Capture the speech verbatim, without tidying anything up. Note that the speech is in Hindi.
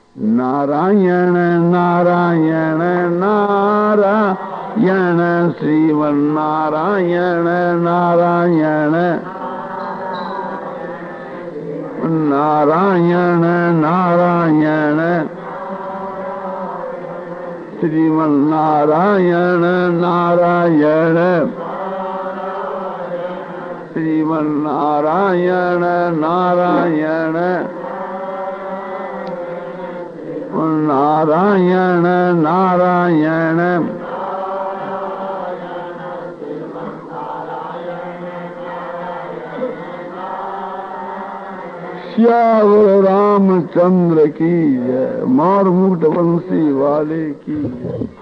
नारायण नारायण नारायण श्रीमन्नारायण नारायण नारायण नारायण श्रीमन्नारायण नारायण श्रीमन्नारायण नारायण नारायण नारायण श्यावर रामचंद्र की जय, मार मुकुट बंसी वाले की जय।